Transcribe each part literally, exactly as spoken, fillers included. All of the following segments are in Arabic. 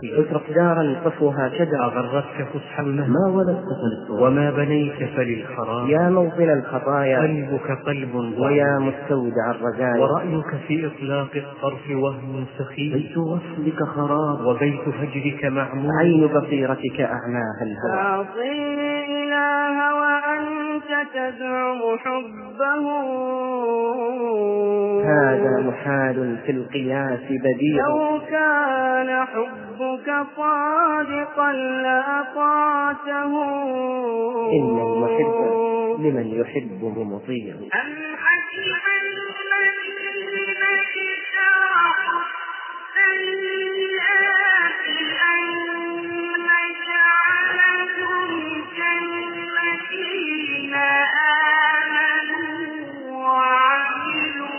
اترك دارا طفوها شجر، أغرتك فسح المهد ما ولدت فللتراب، وما بنيت فللخراب. يا موطن الخطايا قلبك قلب ويا ضعيف، مستودع الرزايا، ورأيك في إطلاق الطرف وهم سخيف، بيت وصلك خراب وبيت هجرك معمول، عين بصيرتك أعماها الهوى. تعصي الإله وأنت تزعم حبه، هذا محال في القياس بديع، لو كان حبك صادقا لأطعته، إن المحب لمن يحبه مطيع. أم حسب الذين اجترحوا السيئات أن نجعلهم كالذين آمنوا وعملوا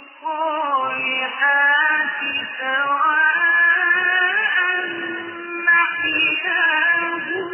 الصالحات سواء محياهم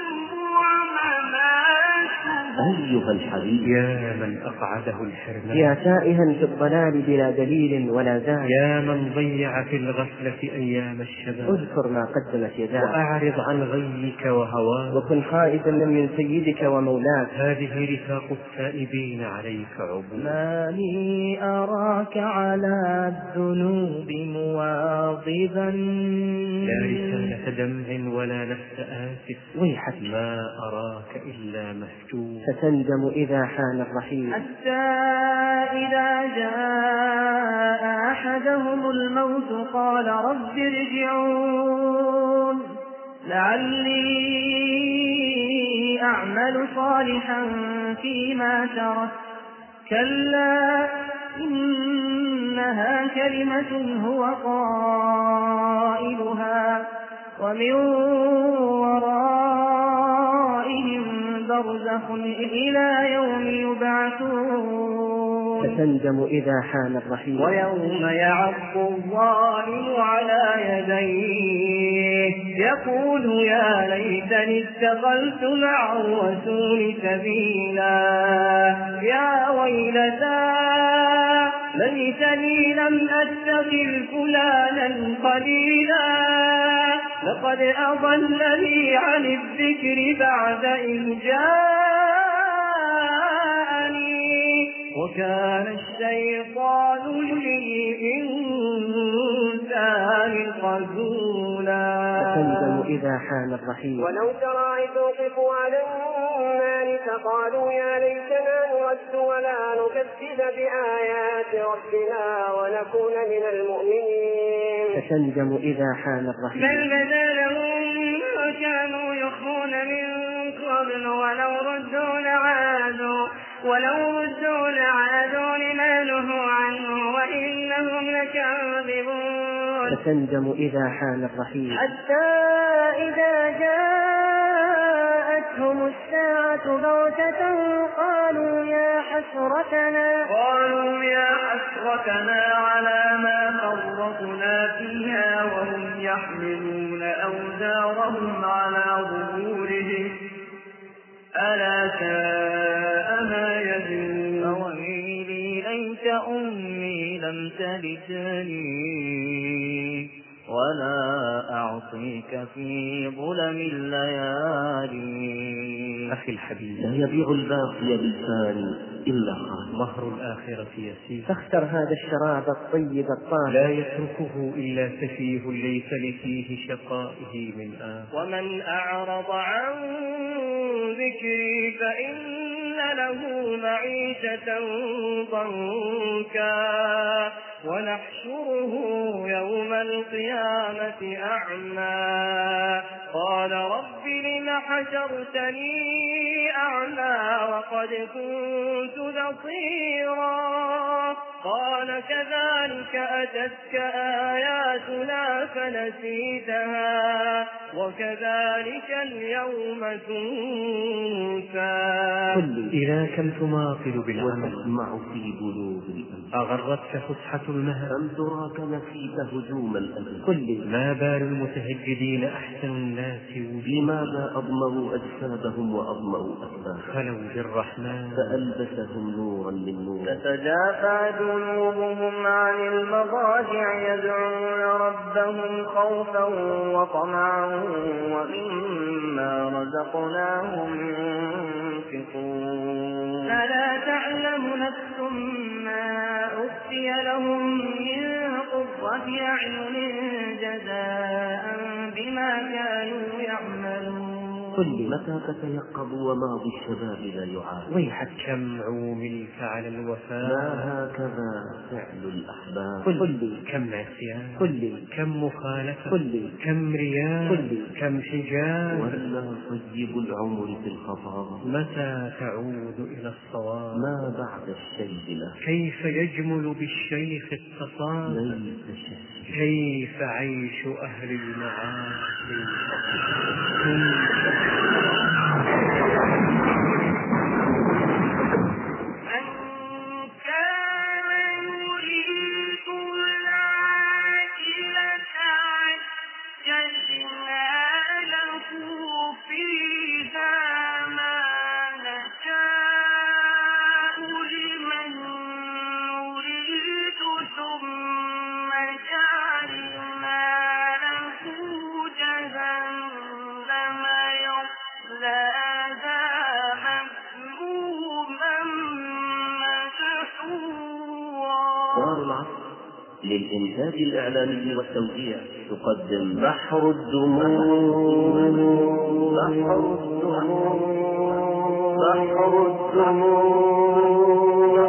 ومماتهم. أيها الحبيب، يا من أقعده الحرمان، يا تائها في الضلال بلا دليل ولا زاد، يا من ضيع في الغفلة أيام الشباب، اذكر ما قدمت يداك وأعرض عن غيك وهواك، وكن خائفا من سيدك ومولاك. هذه رفاق التائبين عليك عبود. ما لي أراك على الذنوب مواظبا، لا رسالة دمع ولا نفس آسف، ويحك ما أراك إلا مهجور. ستندم إذا حان الرحيل، حتى إذا جاء أحدهم الموت قال رب ارجعون لعلي أعمل صالحا فيما ترك، كلا إنها كلمة هو قائلها ومن ورائهم برزخ إلى يوم يبعثون. ستندم إذا حان الرحيل، ويوم يعض الظالم على يديه يقول يا ليتني اتخذت مع الرسول سبيلا، يا ويلتى ليتني لم أتخذ فلانا خليلا، لقد أضلني عن الذكر بعد إذ جاءني، وكان الشيطان للإنسان خذولا. ستندم إذا حان الرحيل، ولو ترى إذ وقفوا على النار فقالوا يا ليتنا نرد ولا نكذب بآيات ربنا ونكون من المؤمنين. ستندم إذا حان الرحيل، بل بدا لهم ما كانوا يخفون من قبل ولو ردوا لعادوا ولو ردوا لعادوا لما نهوا عنه وإنهم لكاذبون. ستندم إذا حان الرحيل، حتى إذا جاءتهم الساعة بغتة قالوا يا حسرتنا قالوا يا حسرتنا على ما فرطنا فيها وهم يحملون أوزارهم على ظهورهم ألا ساء ما يزرون. فويلي ليت أمي لم تلدني ولا أعصيك في ظلم الليالي. أخي الحبيب، لا يبيع الباقي بالفاني إلا خالد، مهر الآخرة يسير، فاختر هذا الشراب الطيب الطاهر، لا يتركه إلا سفيه ليس لفيه شقائه من آخر. ومن أعرض عن ذكري فإن له معيشة ضنكا ونحشره يوم القيامة أعمى قال رب لم حشرتني أعمى وقد كنت بصيرا قال كذلك أتتك آياتنا فنسيتها وكذلك اليوم تنسى. إذا كم تماطل بالعمل وتسمع في بلوغ الأمل، أغرتك فسحة المهر أم تراك نسيت هجوم الأمل. كل ما بال المتهجدين أحسن الناس وجودا، لماذا أضمروا أجسادهم وأضمروا أكبادهم، خلوا بالرحمن فألبسهم نورا من نور. تتجافى جنوبهم عن المضاجع يدعون ربهم خوفا وطمعا ومما رزقناهم ينفقون فلا تعلم نفس ما أخفي لهم من قرة أعين جزاء بما كانوا يعملون قل متى تتيقظ وماضي الشباب لا يعاد ويحك كم عوملت على الوفاء ما هكذا فعل الأحباب قل كم عصيان قل كم مخالفة قل كم رياء قل كم حجاب ولا طيب العمر في الخطاب متى تعود إلى الصواب ما بعد الشيب له كيف يجمل بالشيخ التصاب ليس شيء كيف عيش أهل المعاصي دار العصر للإنتاج الإعلامي والتوزيع تقدم بحر الدموع بحر الدموع بحر الدموع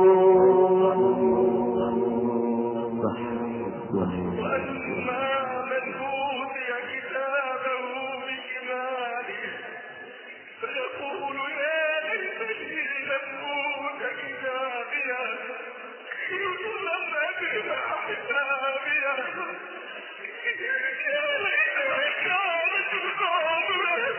بحر الدموع وأما من أوتي كتابه بشماله فيقول يا ليتني لم أوت كتابيه لم أدر ما حسابيه يا ليتني كانت القابلة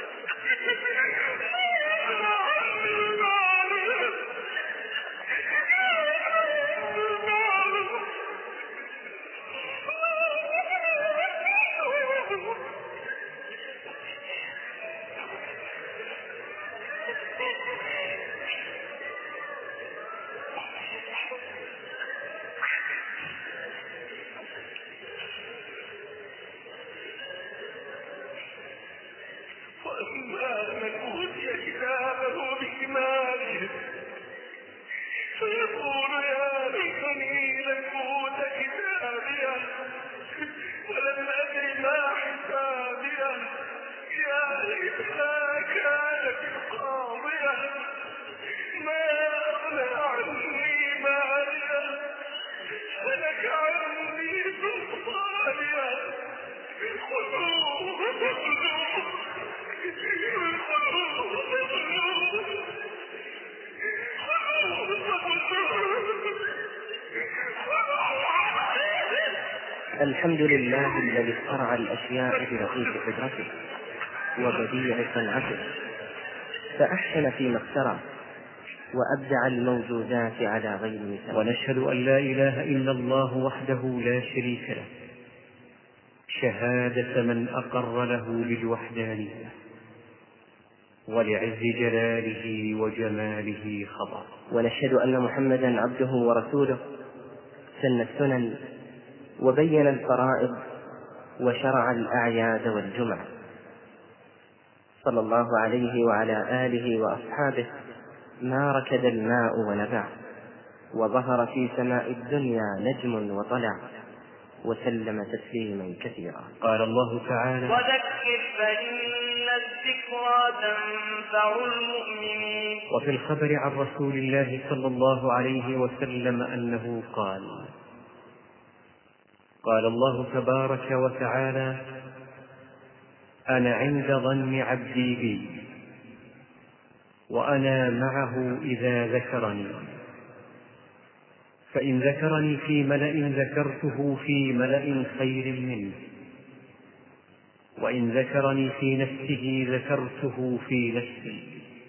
وأما من أوتي كتابه بشماله فيقول يا ليتني لم أوت كتابيه ولم أدر ما حسابيه يا ليتها كانت القاضية ما أغنى عني ماليه هلك عني سلطانيه خذوه الحمد لله الذي اخترع الأشياء برقيق قدرته وبديع صنعته فأحسن فيما اخترع وأبدع الموجودات على غير مثال. ونشهد أن لا إله إلا الله وحده لا شريك له شهادة من أقر له بالوحدانية ولعز جلاله وجماله خضع. ونشهد أن محمدا عبده ورسوله سن السنن وبين الفرائض وشرع الأعياد والجمع صلى الله عليه وعلى آله وأصحابه ما ركد الماء ونبع وظهر في سماء الدنيا نجم وطلع وسلم تسليما كثيرا. قال الله تعالى وذكر فإن الذكرى تنفع المؤمنين. وفي الخبر عن رسول الله صلى الله عليه وسلم أنه قال قال الله تبارك وتعالى أنا عند ظن عبدي بي وأنا معه إذا ذكرني فإن ذكرني في ملأ ذكرته في ملأ خير منه وإن ذكرني في نفسه ذكرته في نفسي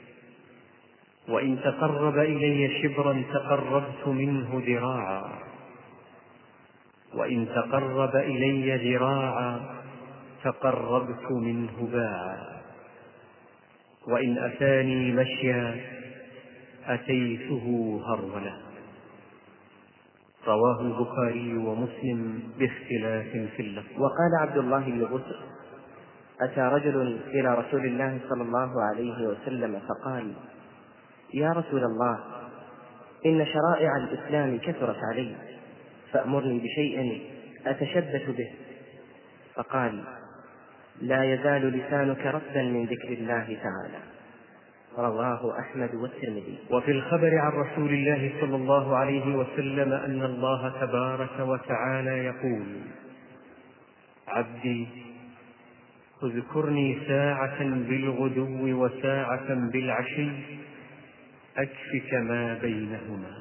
وإن تقرب إلي شبرا تقربت منه ذراعا وإن تقرب إلي ذراعا تقربت منه باعا وإن أتاني مشيا أتيته هرولا رواه البخاري ومسلم باختلاف في اللفظ. وقال عبد الله بن بسر: أتى رجل إلى رسول الله صلى الله عليه وسلم فقال: يا رسول الله، إن شرائع الإسلام كثرت علي، فأمرني بشيء أتشبث به. فقال: لا يزال لسانك رطبا من ذكر الله تعالى. رواه أحمد والترمذي. وفي الخبر عن رسول الله صلى الله عليه وسلم أن الله تبارك وتعالى يقول: عبدي اذكرني ساعة بالغدو وساعة بالعشي أكفك ما بينهما.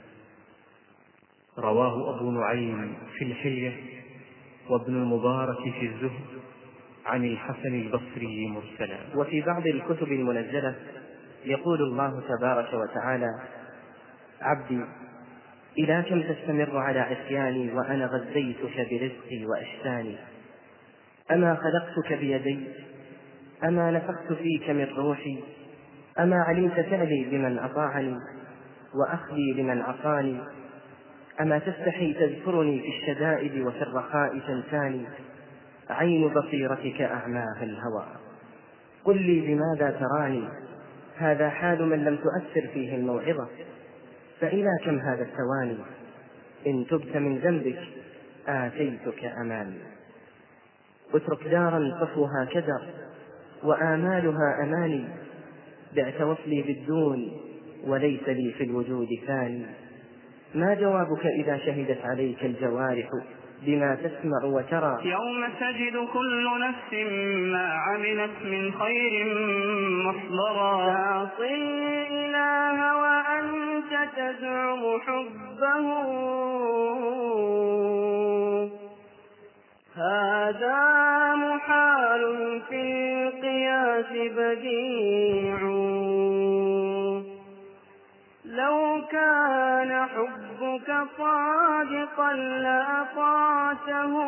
رواه أبو نعيم في الحلية وابن المبارك في الزهد عن الحسن البصري مرسلا. وفي بعض الكتب المنزلة يقول الله تبارك وتعالى: عبدي إلى كم تستمر على عصياني وأنا غذيتك برزقي وإحساني؟ أما خلقتك بيدي؟ أما نفخت فيك من روحي؟ أما علمت فعلي بمن أطاعني وأخذي لمن عصاني؟ أما تستحي تذكرني في الشدائد وفي الرخاء تنساني؟ عين بصيرتك أعماها الهوى. قل لي بماذا تراني؟ هذا حال من لم تؤثر فيه الموعظة. فإلى كم هذا الثواني؟ إن تبت من ذنبك آتيتك أماني. اترك دارا صفوها كدر وآمالها أماني. بعت وصلي بالدون وليس لي في الوجود ثاني. ما جوابك إذا شهدت عليك الجوارح بما تسمع وترى؟ يوم تجد كل نفس ما عملت من خير محضرا. تعصي الإله وأنت تزعم حبه، هذا محال في القياس بديع. لو كان حبك صادقا لأطعته،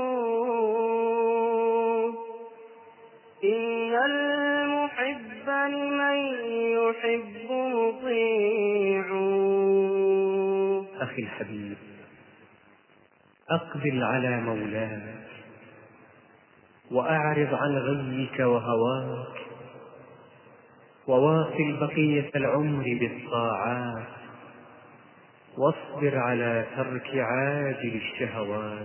إن المحب لمن يحب مطيع. أخي الحبيب، أقبل على مولاك وأعرض عن غيك وهواك، وواصل بقية العمر بالطاعات، واصبر على ترك عاجل الشهوات.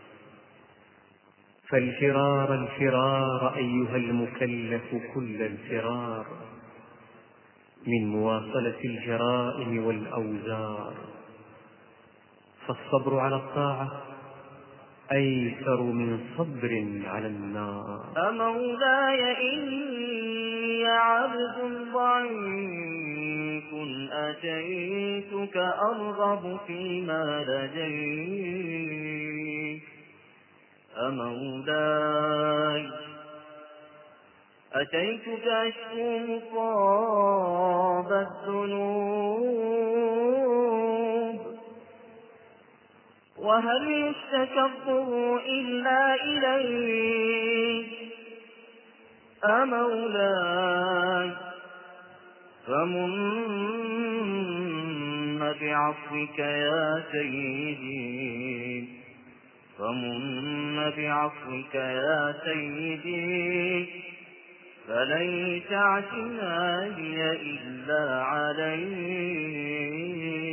فالفرار الفرار أيها المكلف كل الفرار من مواصلة الجرائم والأوزار. فالصبر على الطاعة أيسر من صبر على النار. أمولاي إني عبد ضعيف أتيتك أرغب فيما لديك. أمولاي أتيتك أشكو مصاب الذنوب، وهل يشتكى الضر إلا إليك. أمولاي فمن بعفوك يا سيدي، فمن بعفوك يا سيدي، فليس اعتمادي إلا عليك.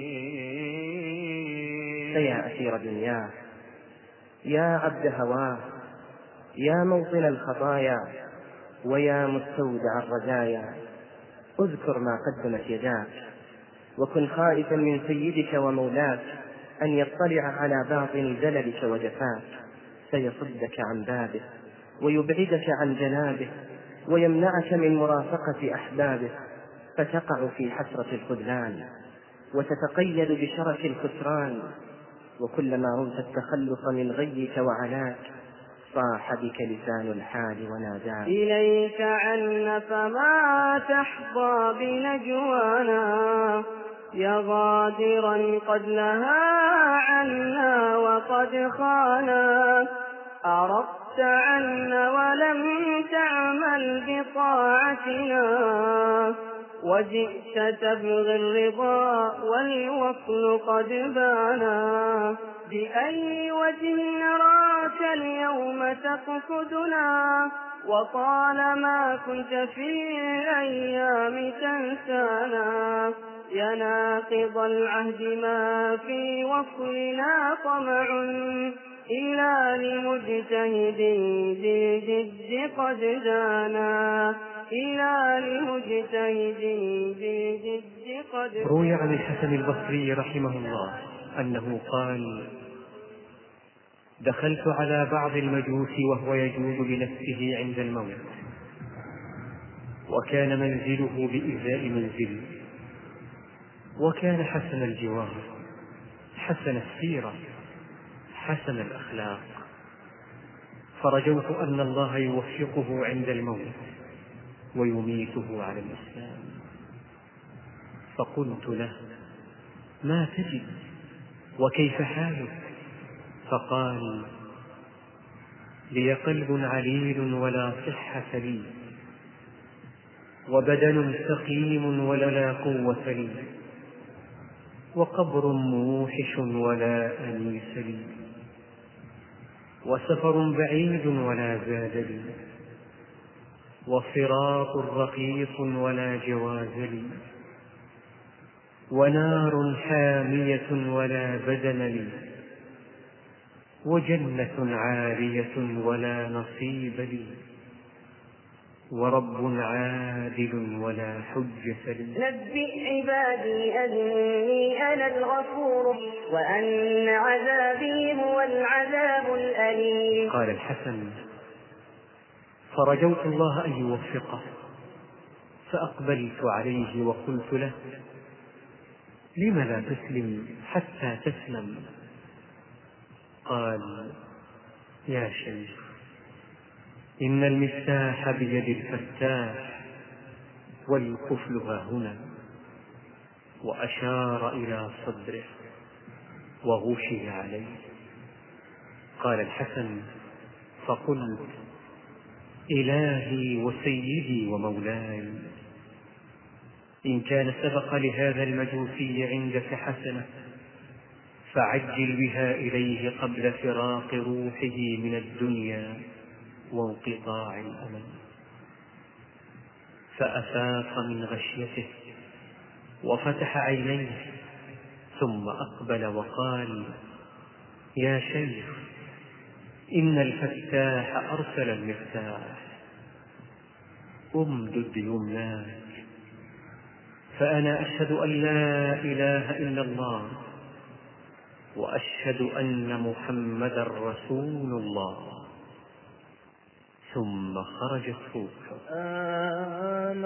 فيا أسير دنياه، يا عبد هواه، يا موطن الخطايا، ويا مستودع الرجايا، اذكر ما قدمت يداك، وكن خائفا من سيدك ومولاك أن يطلع على باطن دللك وجفاك، فيصدك عن بابه ويبعدك عن جنابه ويمنعك من مرافقة أحبابه، فتقع في حسرة الخذلان وتتقيد بشرف الخسران. وكلما رمت التخلص من غيك وعناك صاح بك لسان الحال وناداك. إليك عنا فما تحظى بنجوانا، يا غادرا قد لها عنا وقد خانا. أردت عنا ولم تعمل بطاعتنا، وجئت تبغي الرضا والوصل قد بانا، بأي وجه نراك اليوم تقصدنا، وطالما كنت في الأيام تنسانا، يا ناقض العهد ما في وصلنا طمع، إلا لمجتهد بالجد قد دانا، إلا لمجتهد بالجد قد دانا. روي عن الحسن البصري رحمه الله أنه قال: دخلت على بعض المجوس وهو يجود بنفسه عند الموت، وكان منزله بإزاء منزلي، وكان حسن الجوار، حسن السيرة، حسن الأخلاق، فرجوت أن الله يوفقه عند الموت ويميته على الإسلام. فقلت له: ما تجد وكيف حالك؟ فقال: لي قلب عليل ولا صحة لي، وبدن سقيم ولا قوة لي، وقبر موحش ولا أنيس لي، وسفر بعيد ولا زاد لي، وصراط رقيق ولا جواز لي، ونار حامية ولا بدن لي، وجنة عالية ولا نصيب لي، ورب عادل ولا حجة لي. نبئ عبادي أني أنا الغفور، وأن عذابي هو العذاب الأليم. قال الحسن: فرجوت الله أن يوفقه، فأقبلت عليه وقلت له: لم لا تسلم حتى تسلم؟ قال: يا شيخ، إن المفتاح بيد الفتاح، والقفل ها هنا. وأشار إلى صدره وغشي عليه. قال الحسن: فقلت: إلهي وسيدي ومولاي، إن كان سبق لهذا المجوسي عندك حسنة فعجل بها إليه قبل فراق روحه من الدنيا وانقطاع الأمل. فأفاق من غشيته وفتح عينيه، ثم أقبل وقال: يا شيخ، إن الفتاح أرسل المفتاح، امدد يمناك، فأنا أشهد أن لا إله إلا الله، وأشهد أن محمدا رسول الله. ثم خرج الصوت. الرحمن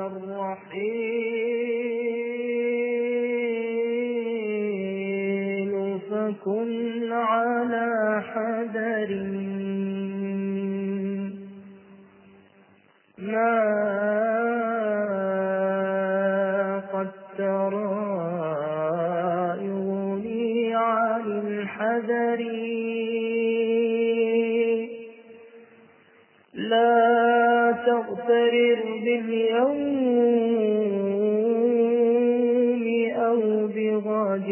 الرحيم فكن على حذر ما قد ترى يغني عن الحذر، لا تغترر باليوم أو بغد،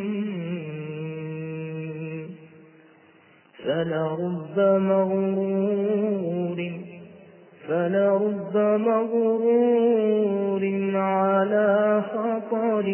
فلرب مغرور فلرب مغرور على خطر.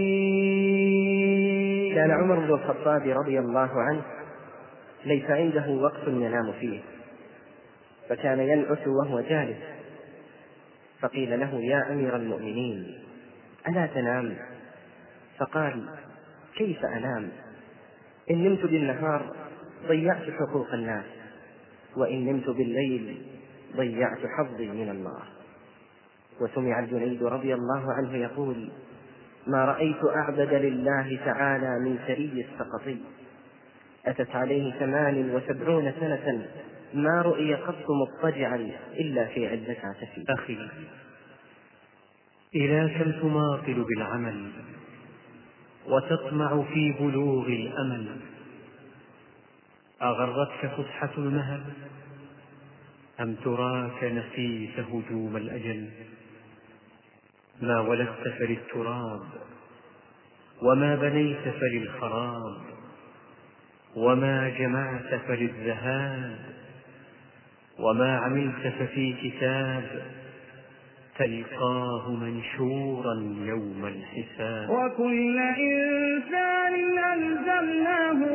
كان عمر بن الخطاب رضي الله عنه ليس عنده وقت ينام فيه، فكان ينعس وهو جالس، فقيل له: يا أمير المؤمنين، ألا تنام؟ فقال: كيف أنام؟ إن نمت بالنهار ضيعت حقوق الناس، وإن نمت بالليل ضيعت حظي من الله. وسمع الجنيد رضي الله عنه يقول: ما رأيت أعبد لله تعالى من سري السقطي، أتت عليه ثمان وسبعون سنة ما رؤي قط مضطجعا إلا في عدة عتفي. أخي، إلى كم تماطل بالعمل وتطمع في بلوغ الأمل؟ أغرتك فسحة المهل أم تراك نسيت هجوم الأجل؟ ما ولدت فللتراب، وما بنيت فللخراب، وما جمعت فللذهاب، وما عملت ففي كتاب تلقاه منشورا يوم الحساب. وكل إنسان ألزمناه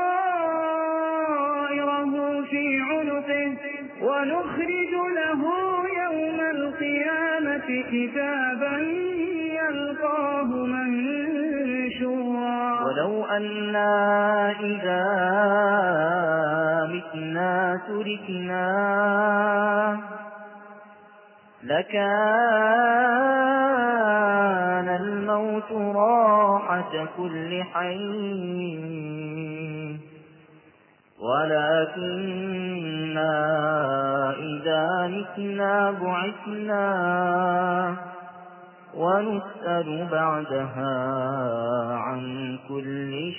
طائره في عنقه ونخرج له يوم القيامة كتابا يلقاه منشورا. ولو أنا إذا متنا تركنا لكان الموت راحة كل حي، ولكننا إذا متنا بعثنا ونسأل بعدها عن كل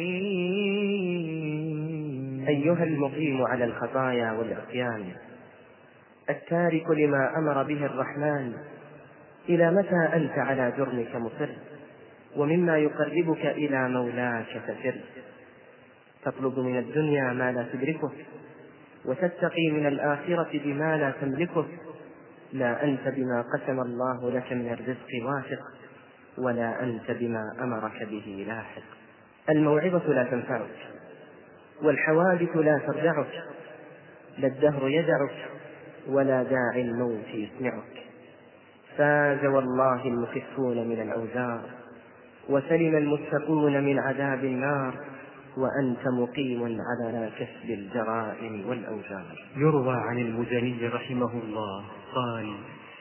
شيء. أيها المقيم على الخطايا والعصيان، التارك لما أمر به الرحمن، إلى متى أنت على جرمك مصر؟ ومما يقربك إلى مولاك فسر. تطلب من الدنيا ما لا تدركه، وتتقي من الآخرة بما لا تملكه. لا أنت بما قسم الله لك من الرزق واثق، ولا أنت بما أمرك به لاحق. الموعظة لا تنفعك، والحوادث لا ترجعك، لا الدهر يدعك، ولا داعي الموت يسمعك. فاز والله المخفون من الأوزار، وسلم المتقون من عذاب النار، وأنت مقيم على كسب الجرائم والأوزار. يروى عن المزني رحمه الله قال: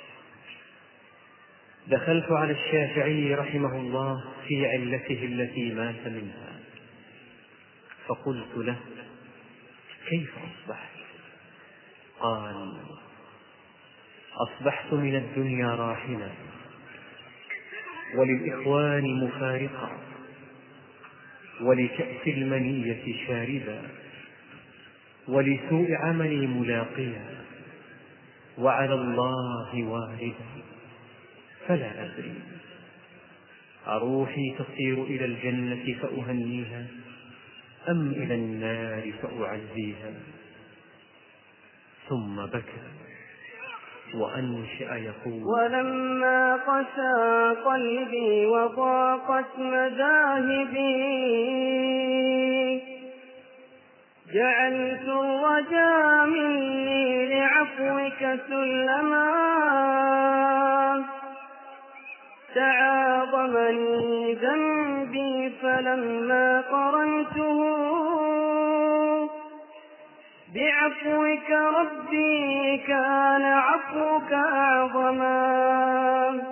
دخلت على الشافعي رحمه الله في علته التي مات منها، فقلت له: كيف أصبحت؟ قال: أصبحت من الدنيا راحلا، وللإخوان مفارقا، ولكأس المنية شاربا، ولسوء عملي ملاقيا، وعلى الله واردا، فلا أدري أروحي تصير إلى الجنة فأهنيها أم إلى النار فأعزيها. ثم بكى وأنشأ يقول: ولما قسى قلبي وضاقت مذاهبي جعلت الرجا مني لعفوك سلما تعاظمني ذنبي فلما قرنته بعفوك ربي كان عفوك أعظما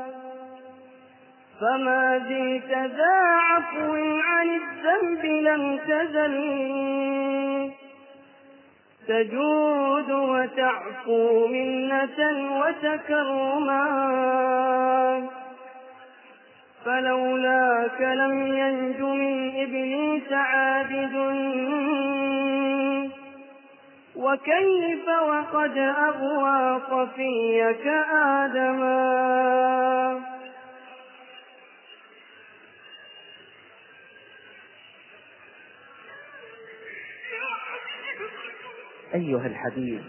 فما زلت ذا عفو عن الذنب لم تزل تجود وتعفو منة وتكرما فلولاك لم ينج من إبليس عابد وكيف وقد أغوى صفيك آدما. أيها الحبيب،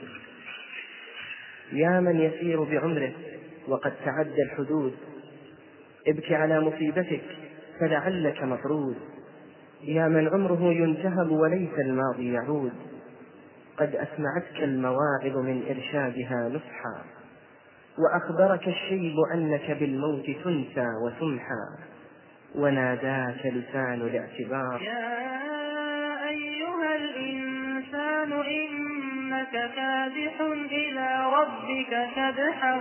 يا من يسير بعمره وقد تعدى الحدود، ابك على مصيبتك فلعلك مطرود. يا من عمره ينتهب وليس الماضي يعود، قد أسمعتك المواعظ من إرشادها نصحا، وأخبرك الشيب أنك بالموت تنسى وتمحى، وناداك لسان الاعتبار: يا أيها الإنسان إنك كادح إلى ربك كدحا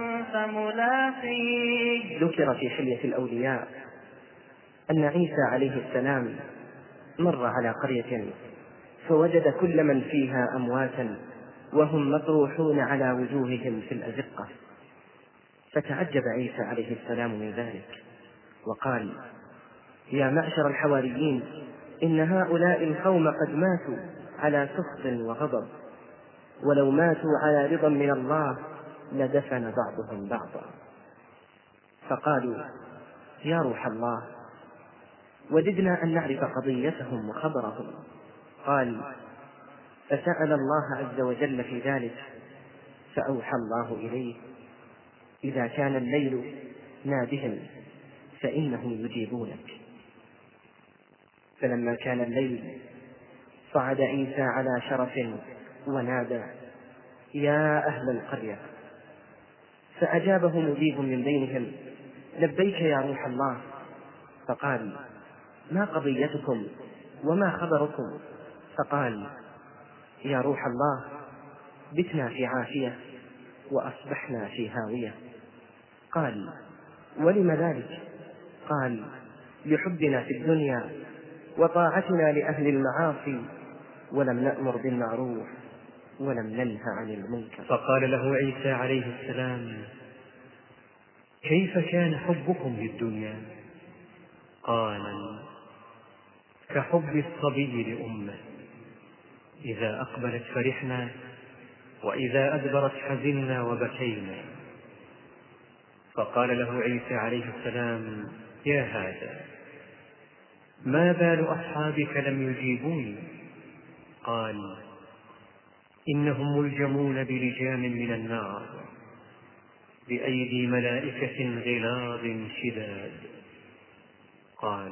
فملاقيه. ذكر في حلية الأولياء أن عيسى عليه السلام مر على قرية فوجد كل من فيها أمواتا وهم مطروحون على وجوههم في الأزقة، فتعجب عيسى عليه السلام من ذلك وقال: يا معشر الحواريين، إن هؤلاء القوم قد ماتوا على سخط وغضب، ولو ماتوا على رضا من الله لدفن بعضهم بعضا. فقالوا: يا روح الله، وددنا أن نعرف قضيتهم وخبرهم. قال: فسأل الله عز وجل في ذلك، فأوحى الله إليه: إذا كان الليل نادهم فإنهم يجيبونك. فلما كان الليل صعد عيسى على شرف ونادى: يا أهل القرية. فأجابه مجيب من بينهم: لبيك يا روح الله. فقال: ما قضيتكم وما خبركم؟ فقال: يا روح الله، بتنا في عافية وأصبحنا في هاوية. قال: ولم ذلك؟ قال: لحبنا في الدنيا وطاعتنا لأهل المعاصي، ولم نأمر بالمعروف ولم ننه عن المنكر. فقال له عيسى عليه السلام: كيف كان حبكم للدنيا؟ قال: كحب الصبي لأمه، إذا أقبلت فرحنا، وإذا أدبرت حزنا وبكينا. فقال له عيسى عليه السلام: يا هذا، ما بال أصحابك لم يجيبوني؟ قال: إنهم ملجمون بلجام من النار بأيدي ملائكة غلاظ شداد. قال: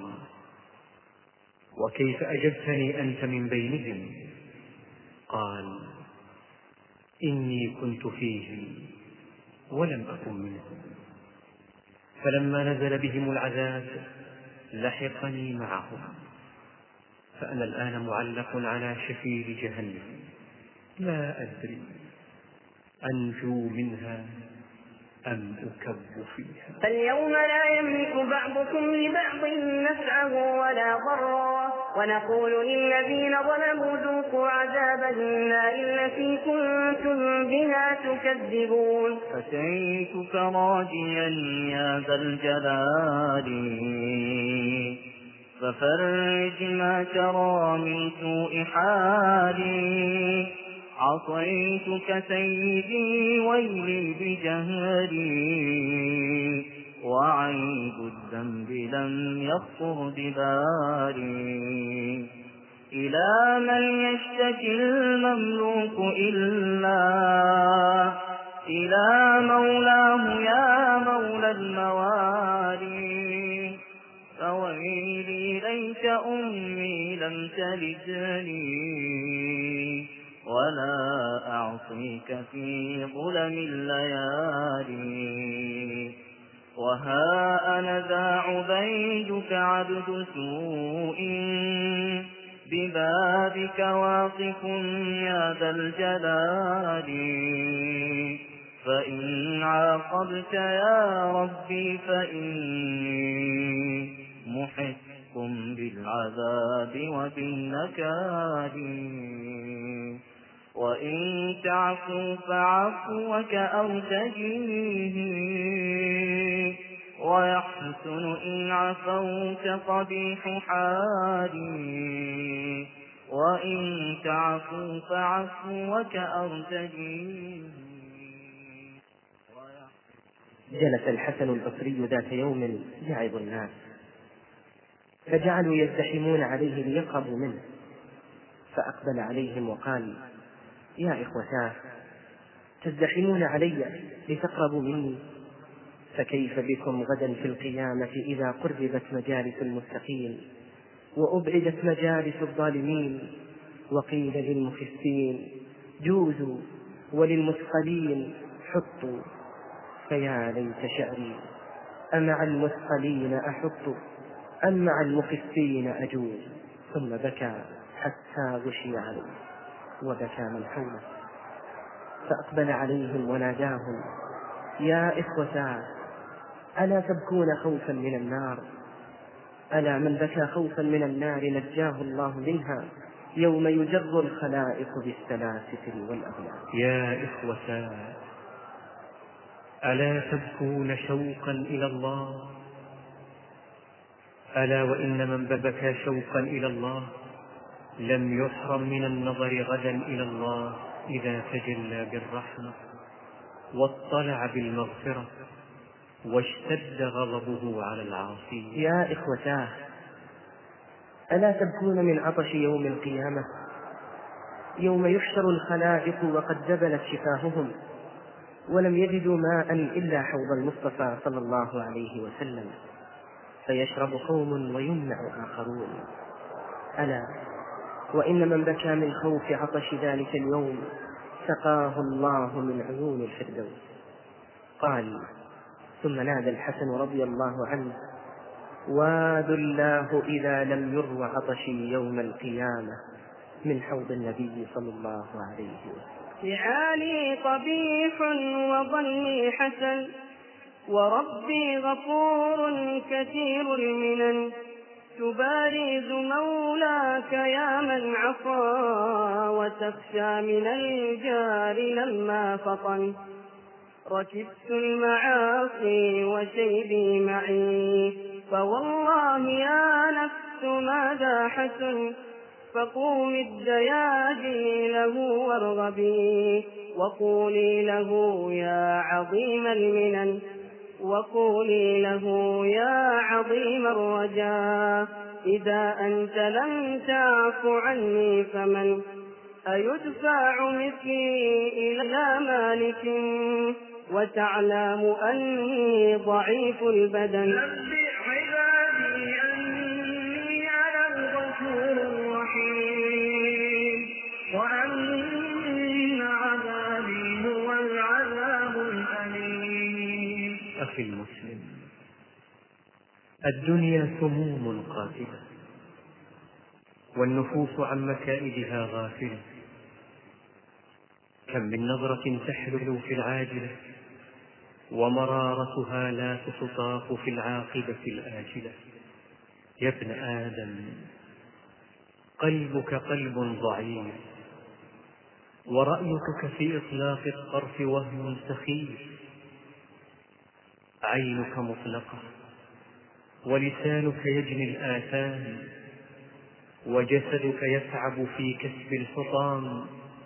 وكيف أجبتني أنت من بينهم؟ قال: إني كنت فيهم ولم أكن منهم، فلما نزل بهم العذاب لحقني معهم، فأنا الآن معلق على شفير جهنم، لا أدري أنجو منها أم أكب فيها. فاليوم لا يملك بعضكم لبعض نفعه ولا ضرا، ونقول للذين ظلموا ذوقوا عذاب النار التي كنتم بها تكذبون. أتيتك راجيا يا ذا الجلال، ففرج ما ترى من سوء حالي. عصيتك سيدي ويلي بجهري، وعيب الذنب لم يخطر ببالي. إلى من يشتكي المملوك إلا إلى مولاه يا مولى الموالي. فويلي ليت أمي لم تلدني، ولا أعصيك في ظلم الليالي. وها أنا ذا عبيدك عبد سوء، ببابك واقف يا ذا الجلال. فإن عاقبت يا ربي فإني محق بالعذاب وبالنكال. وإن تعفو فعفوك أرتجيه، ويحسن إن عفوت قبيح حالي. وإن تعفو فعفوك أرتجيه. جلس الحسن البصري ذات يوم يعظ الناس، فجعلوا يزدحمون عليه ليقربوا منه، فأقبل عليهم وقال: يا إخوتاه، تزدحمون علي لتقربوا مني، فكيف بكم غدا في القيامة إذا قربت مجالس المتقين وأبعدت مجالس الظالمين، وقيل للمخسين جوزوا وللمثقلين حطوا. فيا ليت شعري أمع المثقلين أحط أم مع المخسين أجوز. ثم بكى حتى غشي عليه وبكى من حوله، فأقبل عليهم وناداهم: يا إخوتا، ألا تبكون خوفا من النار؟ ألا من بكى خوفا من النار نجاه الله منها يوم يجر الخلائق بالسلاسل والأغلال. يا إخوتا، ألا تبكون شوقا إلى الله؟ ألا وإن من بكى شوقا إلى الله لم يحرم من النظر غدا إلى الله إذا تجلى بالرحمة واطلع بالمغفرة واشتد غضبه على العاصين. يا إخوتاه، ألا تبكون من عطش يوم القيامة، يوم يحشر الخلائق وقد ذبلت شفاههم ولم يجدوا ماء إلا حوض المصطفى صلى الله عليه وسلم، فيشرب قوم ويمنع آخرون. ألا وإن من بكى من خوف عطش ذلك اليوم سقاه الله من عيون الفردوس. قال: ثم نادى الحسن رضي الله عنه: وذلاه إذا لم يرو عطشي يوم القيامة من حوض النبي صلى الله عليه وسلم. فعالي قبيح وظني حسن، وربي غفور كثير المنن، تبارز مولاك يا من عصى، وتخشى من الجار لما فطن. ركبت المعاصي وشيبي معي، فوالله يا نفس ماذا حسن. فقوم الدياجي له وارغبي، وقولي له يا عظيم المنن، وقولي له يا عظيم الرجاء. إذا أنت لم تعف عني فمن أيدفع مثلي إلى مالك، وتعلم أني ضعيف البدن. نبئ عبادي أني أنا الغفور الرحيم، وأن عذابي هو العذاب الأليم. أخي المسلم، الدنيا سموم قاتلة، والنفوس عن مكائدها غافلة. كم من نظرة تحلو في العاجلة، ومرارتها لا تستطاق في العاقبة الآجلة. يا ابن آدم، قلبك قلب ضعيف، ورأيك في إطلاق الطرف وهم سخيف. عينك مطلقة، ولسانك يجني الآثام، وجسدك يتعب في كسب الحطام.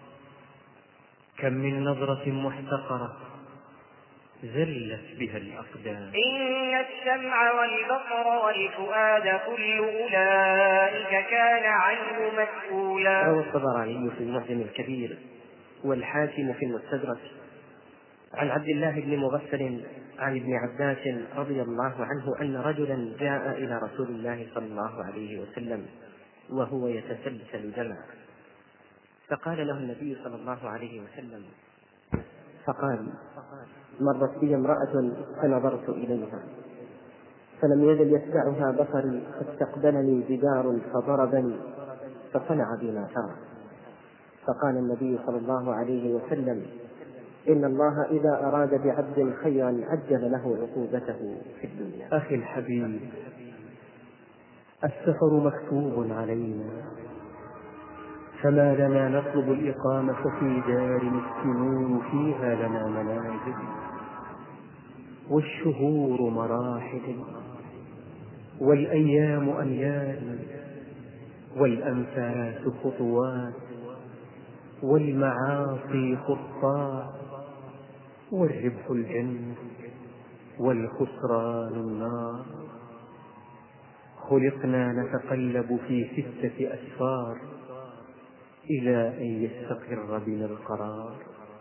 كم من نظرة محتقرة زلت بها الأقدام. إن السمع والبصر والفؤاد كل أولئك كان عنه مسؤولا. روى الطبراني في المعجم الكبير والحاكم في المستدرك عن عبد الله بن مغفل عن ابن عباس رضي الله عنه أن رجلا جاء إلى رسول الله صلى الله عليه وسلم وهو يتسلسل دمعا، فقال له النبي صلى الله عليه وسلم، فقال: مرت بي امرأة فنظرت إليها فلم يزل يتبعها بصري، فاستقبلني جدار فضربني فصنع بما شرع. فقال النبي صلى الله عليه وسلم: إن الله إذا أراد بعبد خيرا عجل له عقوبته في الدنيا. أخي الحبيب، السفر مكتوب علينا، فما لنا نطلب الإقامة في دار السنون فيها لنا منازل، والشهور مراحل، والأيام أميال، والأنفاس خطوات، والمعاصي خطات، والربح الجنة والخسران النار. خلقنا نتقلب في ستة أسفار إلى أن يستقر بنا القرار.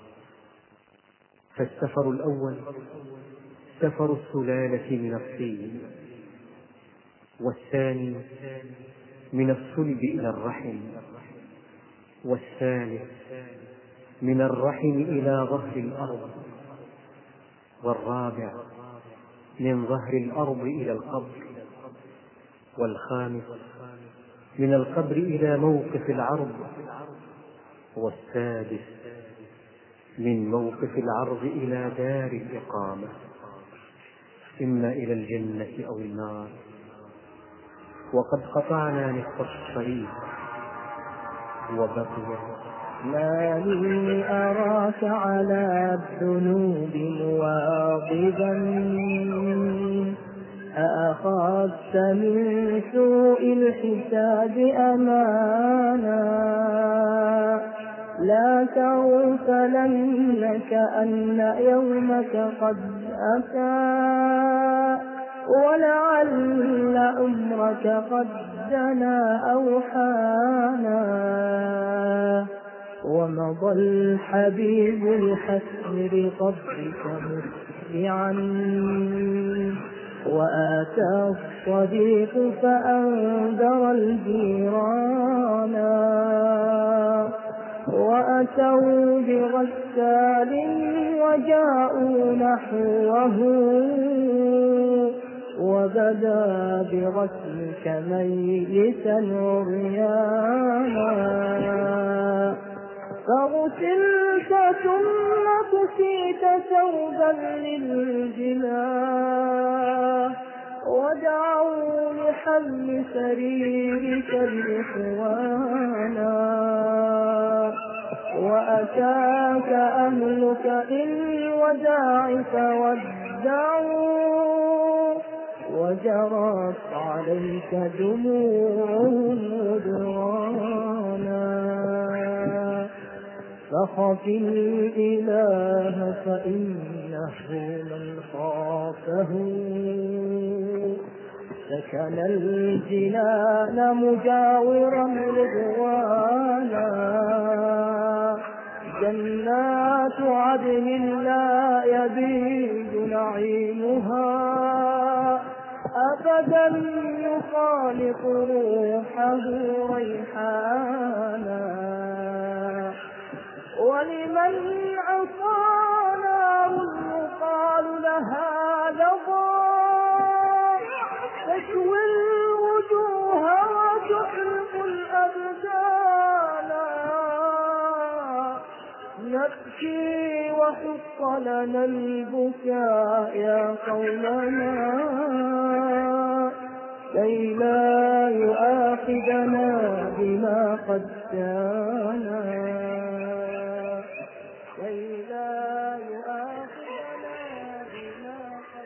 فالسفر الأول سفر السلالة من الطين، والثاني من الصلب إلى الرحم، والثالث من الرحم إلى ظهر الأرض، والرابع من ظهر الأرض إلى القبر، والخامس من القبر إلى موقف العرض، والسادس من موقف العرض إلى دار الإقامة، إما إلى الجنة أو النار. وقد قطعنا نصف الطريق وبقي ما لي أراك على الذنوب مواظبا، أأخذت من سوء الحساب أمانا، لا تغفلن كأن يومك قد أتى ولعل أمرك قد دنا أو حانا ومضى الحبيب الحسن بقبرك مسرعا وآتى الصديق فأنذر الجيران وأتوا بغسال وجاءوا نحوه وبدا بغسلك ميتا عريانا فغسلت ثم كسيت ثوبا للجناه ودعوا لحل سريرك الإخوانا وأتاك أهلك للوداع فودعوا وجرت عليك دموعهم مدرانا فخف الإله فإنه من خافه سكن الجنان مجاورا رضوانا جنات عدن لا يبيد نعيمها أبدا يخالق روحه ريحانا ولمن عصى نار يقال لها لظى تشوي الوجوه وتحرق الأبدان نبكي وحق لنا البكاء يا قومنا كي لا يؤاخذنا بما قد كانا كي لا يؤاخذنا بما قد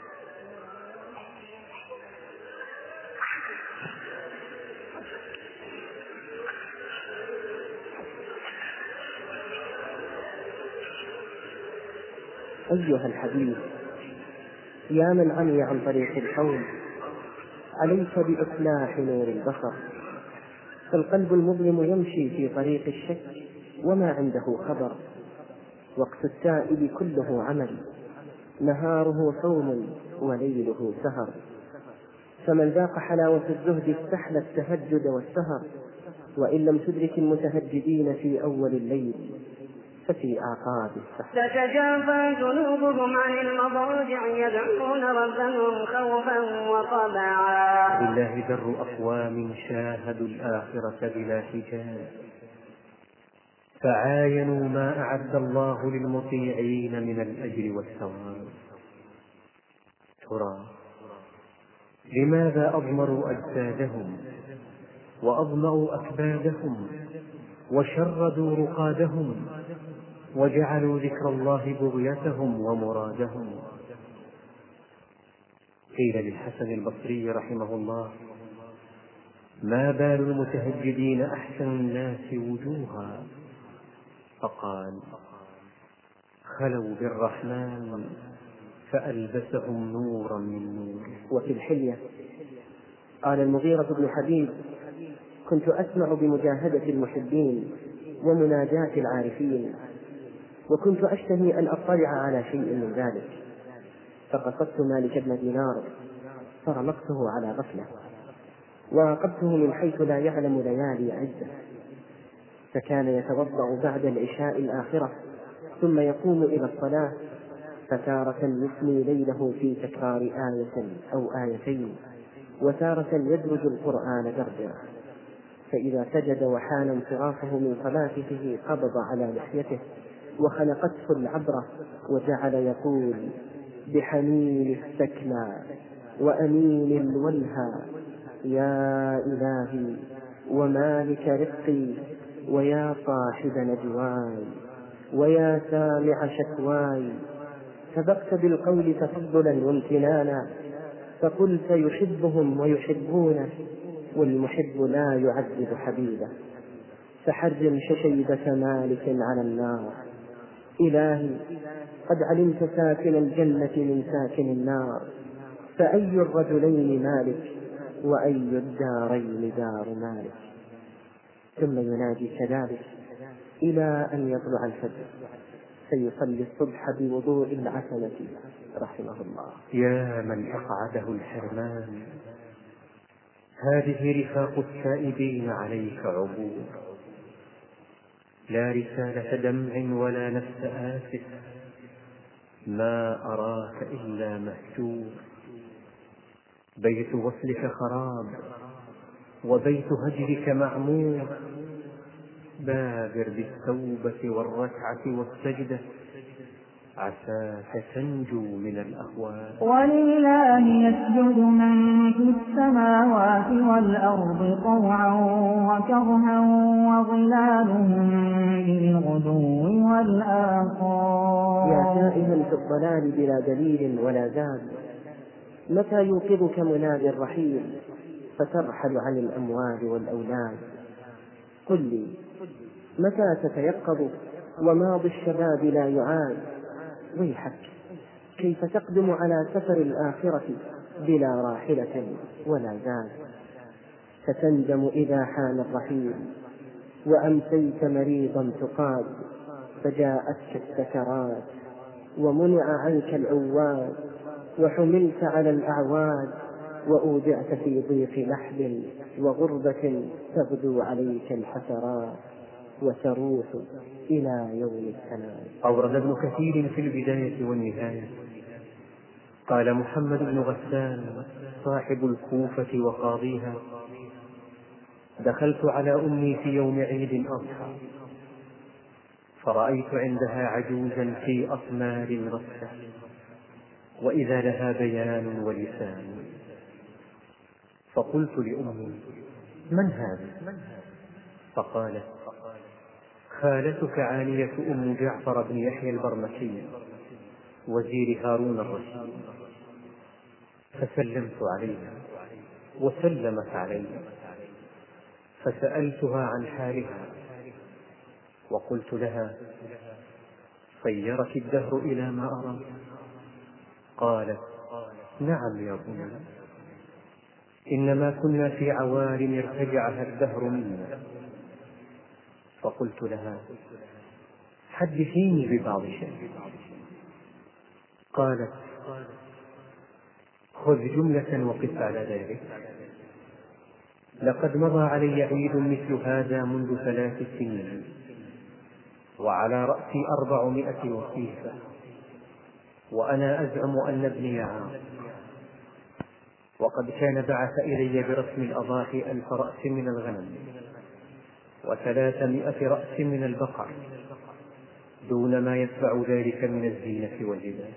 أيها الحبيب يا من عمي عن طريق القوم عليك بإصلاح نور البصر فالقلب المظلم يمشي في طريق الشك وما عنده خبر وقت التائب كله عمل نهاره صوم وليله سهر فمن ذاق حلاوة الزهد استحلى التهجد والسهر وإن لم تدرك المتهجدين في أول الليل ففي أعقاب السحر تتجافى جنوبهم عن المضاجع يدعون ربهم خوفا وطمعا لله در أقوام شاهدوا الآخرة بلا حجاب فعاينوا ما أعد الله للمطيعين من الأجر والثواب ترى لماذا أضمروا أجسادهم وأظمأوا أكبادهم وشردوا رقادهم وجعلوا ذكر الله بغيتهم ومرادهم؟ قيل للحسن البصري رحمه الله: ما بال المتهجدين أحسن الناس وجوها؟ فقال: خلوا بالرحمن فألبسهم نورا من نور. وفي الحلية قال المغيرة بن حبيب: كنت أسمع بمجاهدة المحبين ومناجاة العارفين، وكنت أشتهي أن أطلع على شيء من ذلك، فقصدت مالك بن دينار فرمقته على غفلة وعاقبته من حيث لا يعلم ليالي عزة، فكان يتوضأ بعد العشاء الآخرة ثم يقوم إلى الصلاة، فتارة يثني ليله في تكرار آية أو آيتين، وتارة يدرج القرآن درجا، فإذا سجد وحان انصرافه من صلاته قبض على لحيته وخنقته العبرة وجعل يقول بحنين السكنى وأمين الولهى: يا إلهي ومالك رقي ويا صاحب نجواي ويا سامع شكواي، سبقت بالقول تفضلا وامتنانا، فقلت يحبهم ويحبونه، والمحب لا يعذب حبيبه، فحرم ششيبة مالك على النار. إلهي قد علمت ساكن الجنة من ساكن النار، فأي الرجلين مالك وأي الدارين دار مالك. ثم ينادي كذلك إلى أن يطلع الفجر، فيصلي الصبح بوضوء العتمة رحمه الله. يا من أقعده الحرمان، هذه رفاق التائبين عليك عبور، لا رسالة دمع ولا نفس آسف، ما أراك إلا مهجور. بيت وصلك خراب وبيت هجرك معمور، بادر بالتوبة والركعة والسجدة عساك تنجو من الأهوال. ولله يسجد من في السماوات والأرض طوعا وكرها وظلالهم بالغدو والآصال. يا تائها في الضلال بلا دليل ولا زاد، متى يوقظك منادي الرحيل فترحل عن الأموال والأولاد؟ قل لي متى تتيقظ وماضي الشباب لا يعاد؟ ويحك كيف تقدم على سفر الآخرة بلا راحلة ولا زاد؟ فتندم إذا حان الرحيل وأمسيت مريضا تقاد، فجاءتك السكرات ومنع عنك العواد، وحملت على الأعواد وأودعت في ضيق لحد وغربة تغدو عليك الحسرات وتروح إلى يوم التناد. أورد ابن كثير في البداية والنهاية قال محمد بن غسان صاحب الكوفة وقاضيها: دخلت على أمي في يوم عيد أضحى، فرأيت عندها عجوزا في أطمار رصة، وإذا لها بيان ولسان، فقلت لأمي: من هذا؟ فقالت: خالتك عالية أم جعفر بن يحيى البرمكي وزير هارون الرشيد. فسلمت عليها وسلمت علي، فسألتها عن حالها وقلت لها: صيرك الدهر إلى ما أرى؟ قالت: نعم يا بني، إنما كنا في عوالم ارتجعها الدهر منا. فقلت لها: حدثيني ببعض شيء. قالت: خذ جملة وقف على ذلك. لقد مضى علي عيد مثل هذا منذ ثلاث سنين، وعلى رأسي أربعمائة وصيفة، وأنا أزعم أن ابني عاق، وقد كان بعث إلي برسم الأضاحي ألف رأس من الغنم وثلاثمائة رأس من البقر، دون ما يتبع ذلك من الزينة واللباس.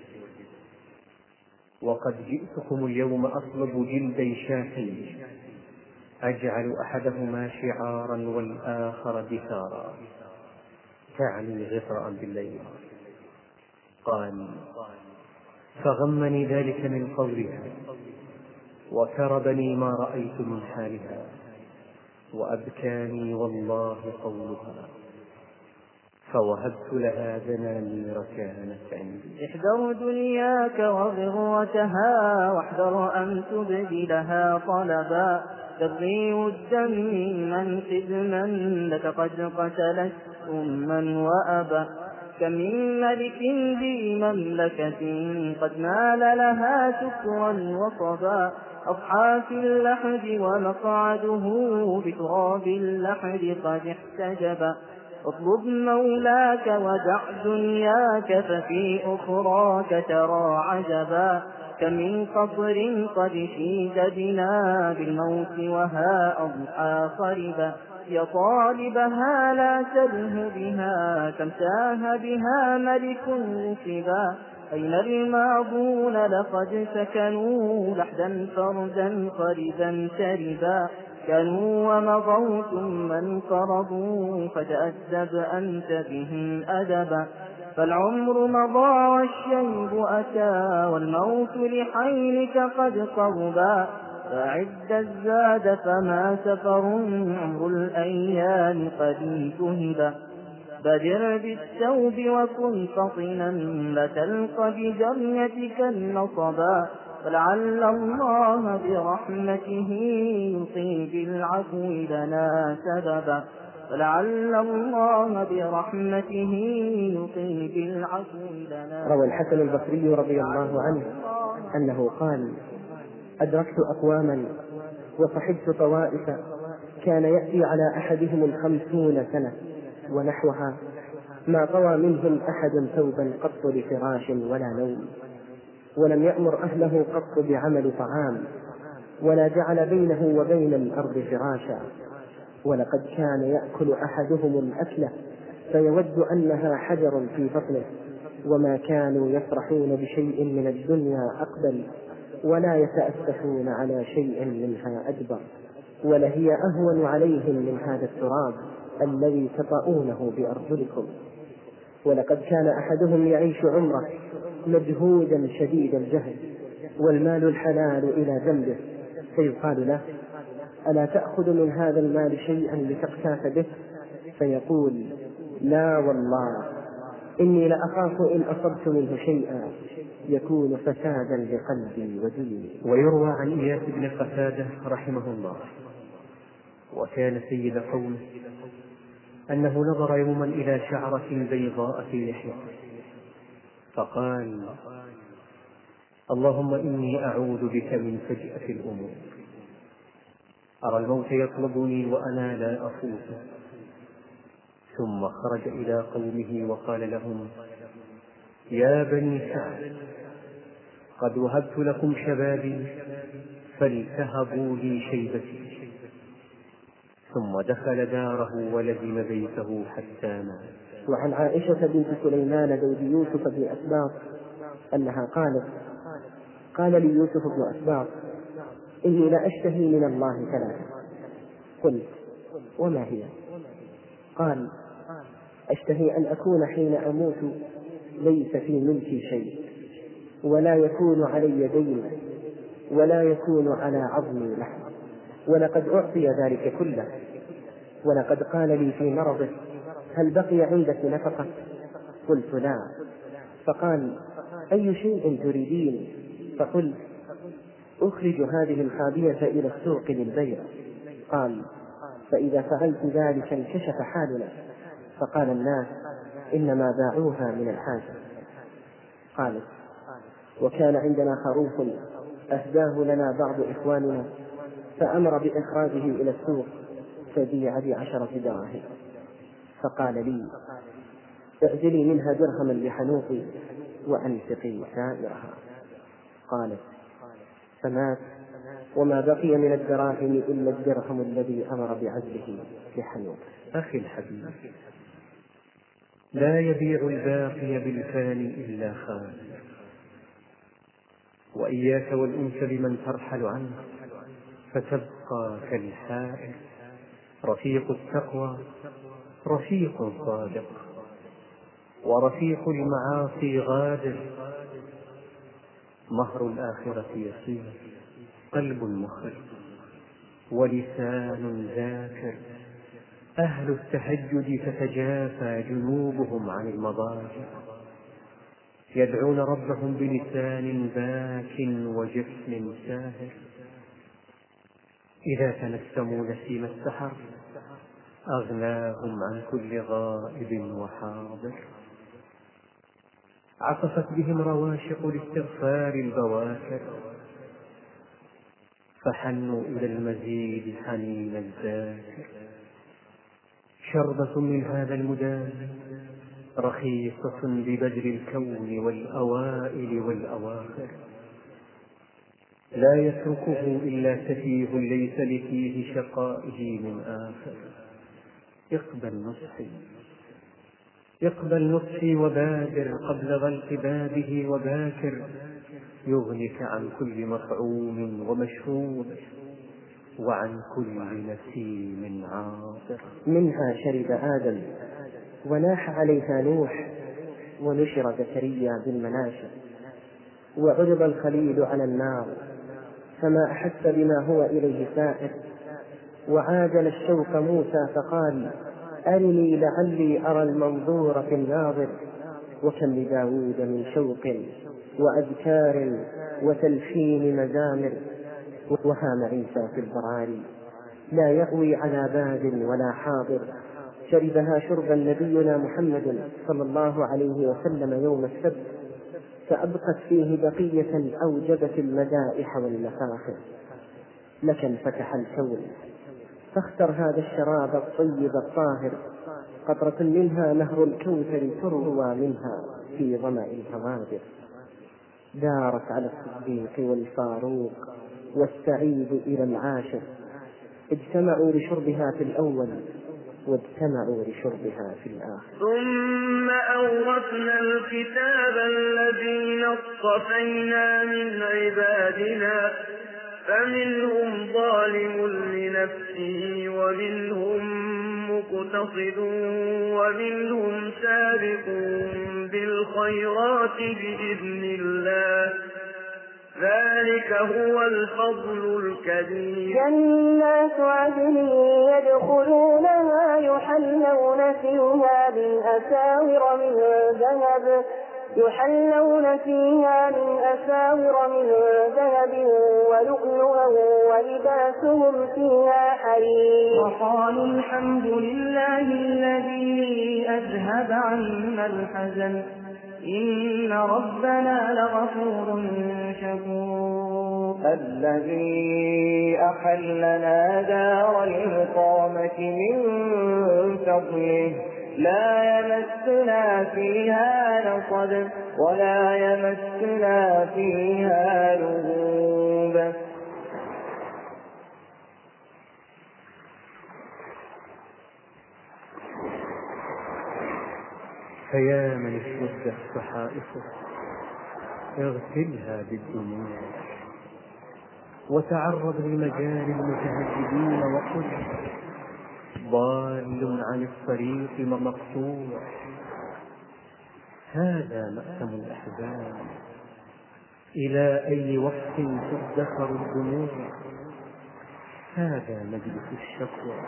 وقد جئتكم اليوم أطلب جلدي شاتين، أجعل أحدهما شعارا والآخر دثارا، تعني غطاء بالليل. قال: فغمني ذلك من قولها، وكربني ما رأيت من حالها، وأبكاني والله قولها، فوهبت لها دنانير كانت عندي. احذر دنياك وغرتها، واحذر أن تبدي لها طلبا، تبغي الدم من خدما لك قد قتلت أما وأبا. كم من ملك ذي مملكة قد نال لها سكرا وصبا، أضحى في اللحد ومقعده بتراب اللحد قد احتجبا. اطلب مولاك ودع دنياك، ففي أخراك ترى عجبا. كم من قصر قد شيد بنا بالموت وها أضحى خربا. يا طالبها لا تله بها، كم ساه بها ملك نصبا. أين الماضون لقد سكنوا لحدا فردا خربا شربا. كانوا ومضوا ثم انقرضوا، فتأدب أنت بهم أدبا. فالعمر مضى والشيب أتى، والموت لحينك قد قربا. فأعد الزاد فما سفر عمر الأيام قد انتهب بدر بالثوب وكن فطنا لتلق بجريتك النصبا فلعل الله برحمته يلقي بالعفو لنا سببا فلعل الله برحمته يلقي بالعفو لنا. روى الحسن البصري رضي الله عنه أنه قال: أدركت أقواما وصحبت طوائف كان يأتي على أحدهم الخمسون سنة ونحوها ما طوى منهم أحد ثوبا قط لفراش ولا نوم، ولم يأمر أهله قط بعمل طعام، ولا جعل بينه وبين الأرض فراشا، ولقد كان يأكل أحدهم الأكلة فيود أنها حجر في بطنه، وما كانوا يفرحون بشيء من الدنيا أقبل، ولا يتأسفون على شيء منها أدبر، ولهي أهون عليهم من هذا التراب الذي تطؤونه بأرجلكم. ولقد كان أحدهم يعيش عمره مجهودا شديد الجهد، والمال الحلال إلى جنبه، فيقال له: ألا تأخذ من هذا المال شيئا لتقتات به؟ فيقول: لا والله، إني لأخاف إن أصبت منه شيئا يكون فسادا لقلبي وديني. ويروى عن إياس بن قتادة رحمه الله، وكان سيد قومه، أنه نظر يوما إلى شعرة بيضاء في لحيته فقال: اللهم إني أعوذ بك من فجأة الأمور، أرى الموت يطلبني وأنا لا أفوته. ثم خرج إلى قومه وقال لهم: يا بني سعد، قد وهبت لكم شبابي فالتهبوا لي شيبتي. ثم دخل داره ولزم بيته حتى مات. وعن عائشة بنت سليمان زوج يوسف بن أسباط أنها قالت: قال لي يوسف بن أسباط: إني لأشتهي من الله ثلاثة. قلت: وما هي؟ قال: أشتهي أن أكون حين أموت ليس في ملكي شيء، ولا يكون علي دين، ولا يكون على عظمي لحم، ولقد أعطي ذلك كله. ولقد قال لي في مرضه: هل بقي عندك نفقة؟ قلت: لا. فقال: أي شيء تريدين؟ فقلت: أخرج هذه الخابية إلى السوق للبيع. قال: فإذا فعلت ذلك انكشف حالنا، فقال الناس: إنما باعوها من الحاجة. قالت: وكان عندنا خروف أهداه لنا بعض إخواننا، فأمر بإخراجه إلى السوق فبيع بعشرة دراهم. فقال لي: اعزلي منها درهما لحنوطي وأنفقي سائرها. قالت: فمات وما بقي من الدراهم إلا الدرهم الذي أمر بعزله لحنوطه. أخي الحبيب، لا يبيع الباقي بالفاني إلا خان، وإياك والأنس بمن ترحل عنه فتبقى كالحائر. رفيق التقوى رفيق صادق، ورفيق المعاصي غادر. مهر الآخرة يسير، قلب مخلص ولسان ذاكر. أهل التهجد تتجافى جنوبهم عن المضاجع، يدعون ربهم بلسان باك وجفن ساهر. إذا تنسموا نسيم السحر أغناهم عن كل غائب وحاضر. عطفت بهم رواشق الاستغفار البواكر، فحنوا إلى المزيد حنين الذاكر. شربة من هذا المدام رخيصة ببدر الكون والأوائل والأواخر. لا يتركه إلا سفيه ليس لفيه شقائه من آخر. اقبل نصحي، اقبل نصحي وبادر قبل غلق بابه وباكر، يغنك عن كل مطعوم ومشروب وعن كل نسيم عاطر. منها شرب آدم وناح عليها نوح، ونشر زكريا بالمناشر، وعرض الخليل على النار فما أحس بما هو إليه سائر، وعاجل الشوق موسى فقال أرني لعلي أرى المنظور في الناظر. وكم لداود من شوق وأذكار وتلحين مزامر، وهام عيسى في البراري لا يأوي على باد ولا حاضر، شربها شربا نبينا محمد صلى الله عليه وسلم يوم السبت، فأبقت فيه بقية أوجبت المدائح والمفاخر. لك انفتح الكون فاختر هذا الشراب الطيب الطاهر، قطرة منها نهر الكوثر تروى منها في ظمأ الهوادر. دارت على الصديق والفاروق والسعيد إلى العاشر، اجتمعوا لشربها في الأول واجتمعوا لشربها في الآخر. ثم أورثنا الكتاب الذين اصطفينا من عبادنا فمنهم ظالم لنفسه ومنهم مقتصد ومنهم سابق بالخيرات بإذن الله، ذلك هو الفضل الكبير. جنات عدن يدخلونها يحلون فيها من أساور من ذهب يحلون فيها من أساور من ذهب ولؤلؤا ولباسهم فيها حرير. وقالوا الحمد لله الذي أذهب عنا الحزن إن ربنا لغفور شكور. الذي أحلنا دار المقامة من فضله لا يمسنا فيها نصب ولا يمسنا فيها لغوب. فيا من اشتدت صحائفه اغسلها بالدموع، وتعرض لمجال المتهجدين وقل ضال عن الطريق مقطوع. هذا مأثم الأحزان، إلى أي وقت تدخر الدموع؟ هذا مجلس الشكوى،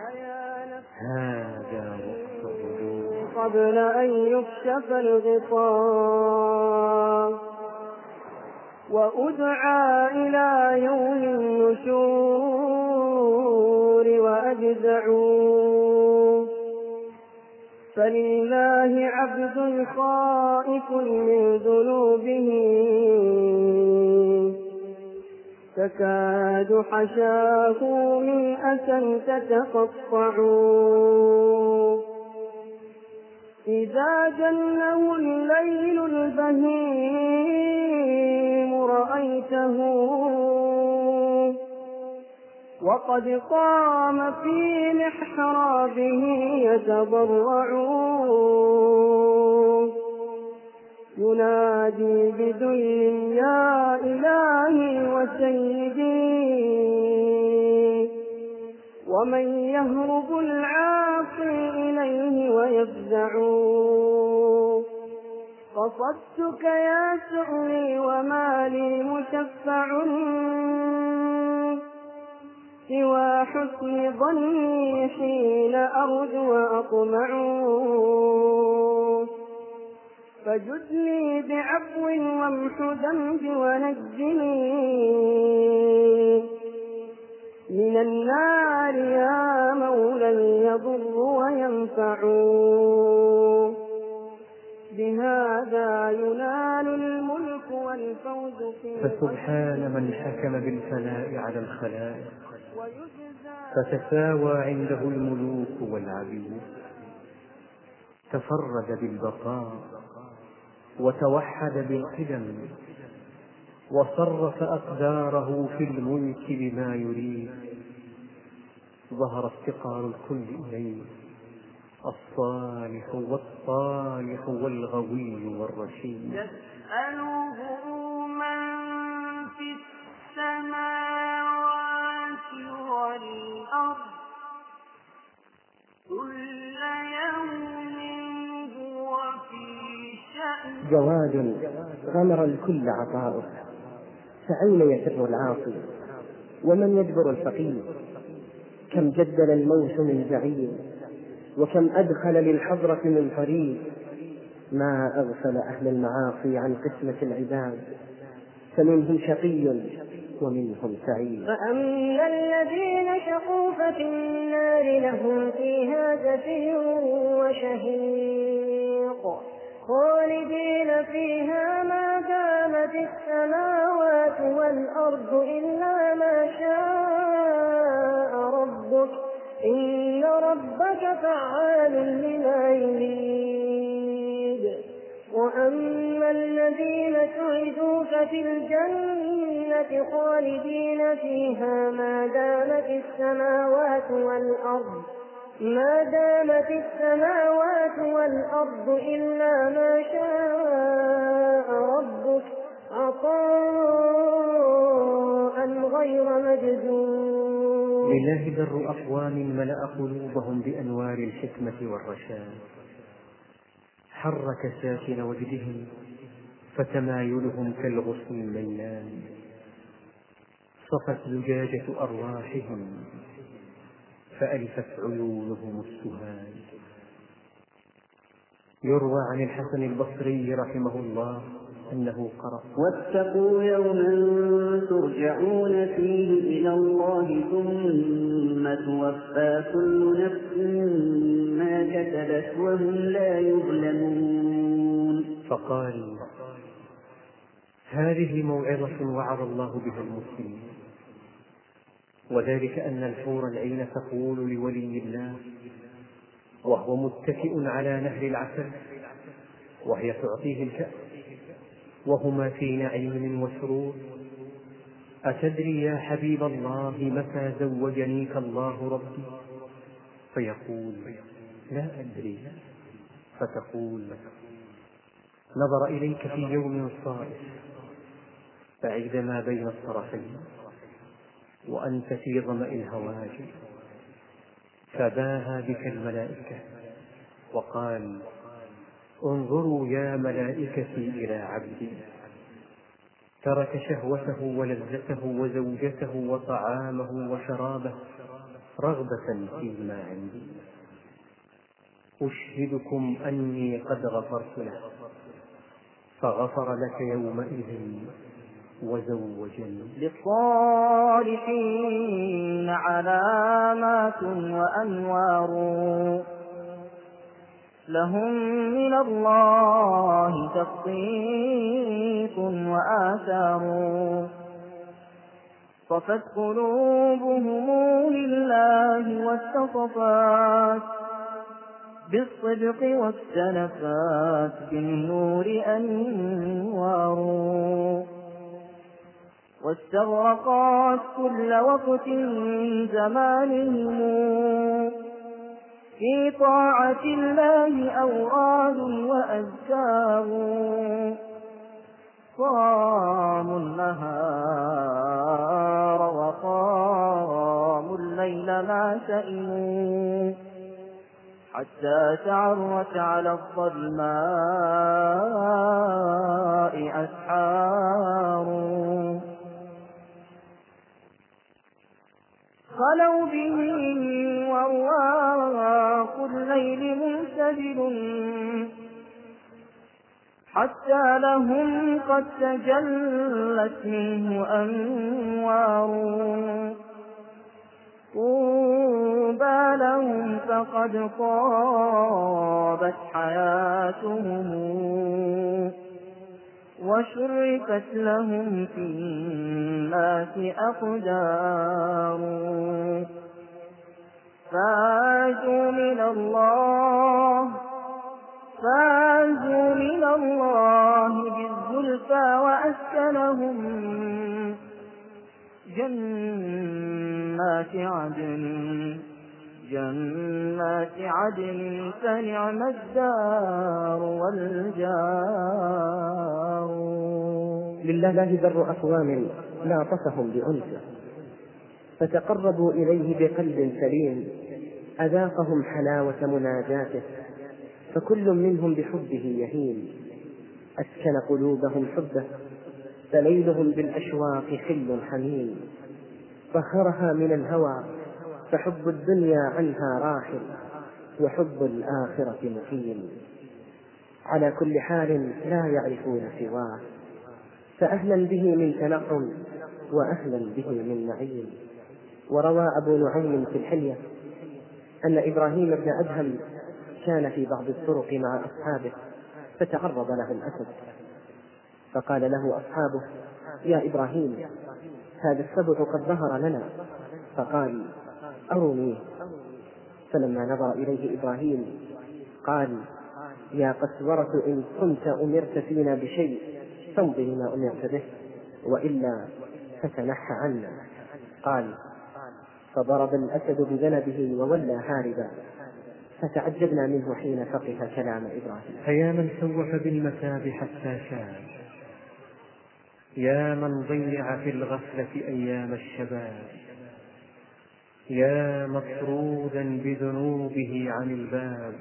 هذا وقت الرجوع. قبل أن يكشف الغطاء وأدعى إلى يوم النشور وأجزعوا، فلله عبد خائف من ذنوبه تكاد حشاه من أسى تتقطع، إذا جنه الليل البهيم رأيته وقد قام في محرابه يتضرع، ينادي بذل يا إلهي وسيدي، ومن يهرب العاصي إليه ويفزع، قصدتك يا سؤلي وما لي مشفع سوى حسن ظني حين أرجو وأطمع، فجد لي بعفو وامح ذنبي ونجني من النار يا مولى يضر وينفع، بهذا ينال الملك والفوز في فسبحان من حكم بالفناء على الخلائق فتساوى عنده الملوك والعبيد، تفرد بالبقاء وتوحد بالقدم وصرف أقداره في الملك بما يريد، ظهر افتقار الكل إليه الصالح والطالح والغوي والرشيد. يسأله من في السماوات والأرض كل يوم هو في شأن. جواد غمر الكل عطاؤه فأين يفر العاصي ومن يجبر الفقير؟ كم جدل الموت من بعيد وكم أدخل للحضرة من طريق، ما أغفل أهل المعاصي عن قسمة العباد، فمنهم شقي ومنهم سعيد. فأما الذين شقوا ففي النار لهم فيها زفير وشهيق خالدين فيها ما دامت السماوات والأرض إلا ما شاء ربك إن ربك فعال لما يريد. وأما الذين سعدوا ففي الجنة خالدين فيها ما دامت السماوات والأرض ما دامت السماوات والأرض إلا ما شاء ربك عطاء غير مجزوم. لله در أقوام ملأ قلوبهم بأنوار الحكمة والرشاد، حرك ساكن وجدهم فتمايلهم كالغصن الميلان، صفت زجاجة أرواحهم فألفت عيونهم السهاد. يروى عن الحسن البصري رحمه الله أنه قرأ: واتقوا يوما ترجعون فيه إلى الله ثم توفى كل نفس ما كسبت وهم لا يظلمون. فقال: هذه موعظة وعظ الله بها المسلمين، وذلك أن الحور العين تقول لولي الله وهو متكئ على نهر العسل وهي تعطيه الكأس وهما في نعيم وسرور: أتدري يا حبيب الله متى زوجنيك الله ربي؟ فيقول: لا أدري. فتقول: نظر إليك في يوم صائف بعيد ما بين الطرفين وأنت في ظمأ الهواجر، فباهى بك الملائكة وقال: انظروا يا ملائكتي إلى عبدي ترك شهوته ولذته وزوجته وطعامه وشرابه رغبة فيما عندي، أشهدكم أني قد غفرت له فغفر لك يومئذ وزوجني. للصالحين علامات وأنوار لهم من الله تخطيط وآثار، صفت قلوبهم لله واتصفات بالصدق واكتنفات بالنور أنوار، واستغرقت كل وقت زمانهم في طاعة الله أوراد وأذكار، صاموا النهار وقاموا الليل ما سئموا حتى تعرت على الظلماء أسحار، خلوا به ورواق الليل منسجل حتى لهم قد تجلت منه أنوار، طوبى لهم فقد طابت حياتهم وشرفت لهم في الناس أقدار، فازوا من الله فازوا من الله بالزلفى وأسكنهم جنات عدن جنات عدن فنعم الدار والجار. لله در أقوام لاطفهم بأنفه فتقربوا إليه بقلب سليم، أذاقهم حلاوة مناجاته، فكل منهم بحبه يهين، أسكن قلوبهم حبه فليلهم بالأشواق خل حميم، طهرها من الهوى فحب الدنيا عنها راحل، وحب الآخرة مقيم. على كل حال لا يعرفون سواه، فأهلا به من تنعم وأهلا به من نعيم. وروى أبو نعيم في الحلية أن إبراهيم بن أدهم كان في بعض الطرق مع أصحابه فتعرض له الأسد، فقال له أصحابه: يا إبراهيم، هذا السبع قد ظهر لنا. فقال: أرونيه. فلما نظر إليه إبراهيم قال: يا قسورة، إن كنت أمرت فينا بشيء فامضي ما أمرت به، وإلا فتنحى عنا. قال: فضرب الأسد بذنبه وولى هاربا، فتعجبنا منه حين فقه كلام إبراهيم. فيا من سوف بالمتاب حتى شاب، يا من ضيع في الغفلة أيام الشباب، يا مطرودا بذنوبه عن الباب،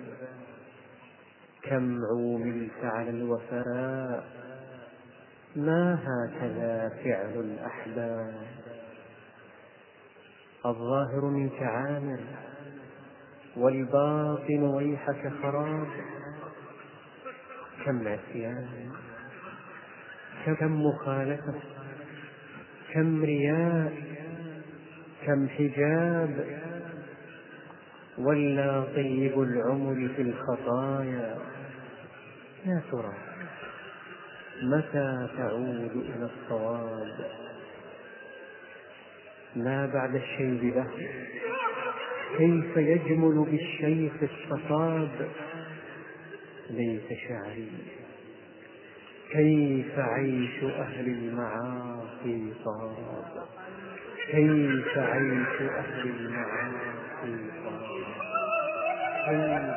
كم عوملت على الوفاء، ما هكذا فعل الأحباب. الظاهر منك عامر والباطن ويحك خراب، كم عصيان، كم مخالفة، كم رياء، كم حجاب، ولا طيب العمر في الخطايا. يا ترى متى تعود إلى الصواب؟ ما بعد الشيب له، كيف يجمل بالشيخ الصفاب. ليس شعري، كيف عيش أهل المعاصي صاب، كيف عيش أهل المعاصي صاب، كيف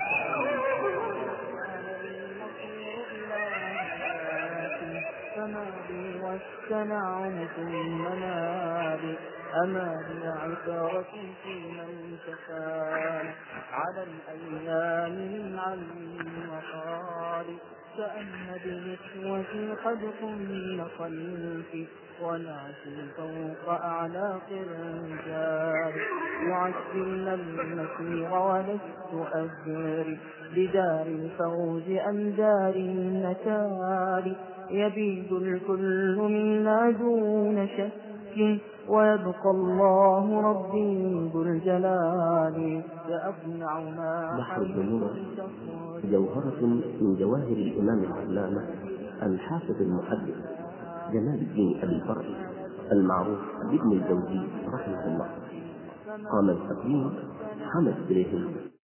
فما بي والتنعم ثم نابي، أما بي عثرة في من تفاني على الأيام من علم وقال، كأن بنسوة قد كن خلفي ونعسي فوق أعناق الرجال، يعجلن المسير ولست أجري بدار الفوز أم دار النكال، يبيد الكل منا دون شك ويبقى الله ربي ذو الجلال، فأقنع ما بحر الذنوب جوهرة من جواهر الإمام العلامة الحافظ المحدث جمال الدين أبي الفرج المعروف بابن الجوزي رحمه الله. قام بتقديم حمد بن